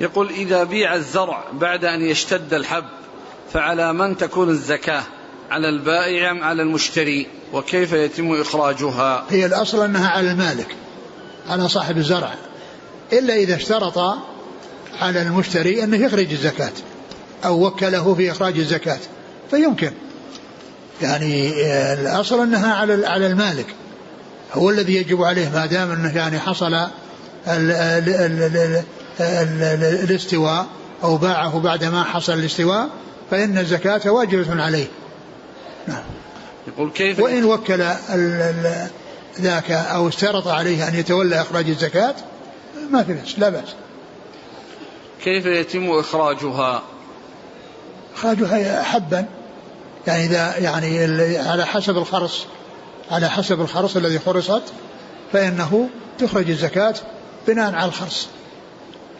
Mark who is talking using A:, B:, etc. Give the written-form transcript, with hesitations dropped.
A: يقول إذا بيع الزرع بعد أن يشتد الحب فعلى من تكون الزكاة، على البائع أم على المشتري؟ وكيف يتم إخراجها؟
B: هي الأصل أنها على المالك، على صاحب الزرع، إلا إذا اشترط على المشتري أنه يخرج الزكاة أو وكله في إخراج الزكاة فيمكن، يعني الأصل أنها على المالك، هو الذي يجب عليه ما دام أنه يعني حصل الاستواء أو باعه بعد ما حصل الاستواء فإن الزكاة واجبة عليه.
A: يقول كيف
B: وإن وكل ذاك أو اشترط عليه أن يتولى إخراج الزكاة ما في بأس، لا بأس.
A: كيف يتم إخراجها؟
B: إخراجها حبا، يعني إذا يعني على حسب الخرص الذي خرصت فإنه تخرج الزكاة بناء على الخرص.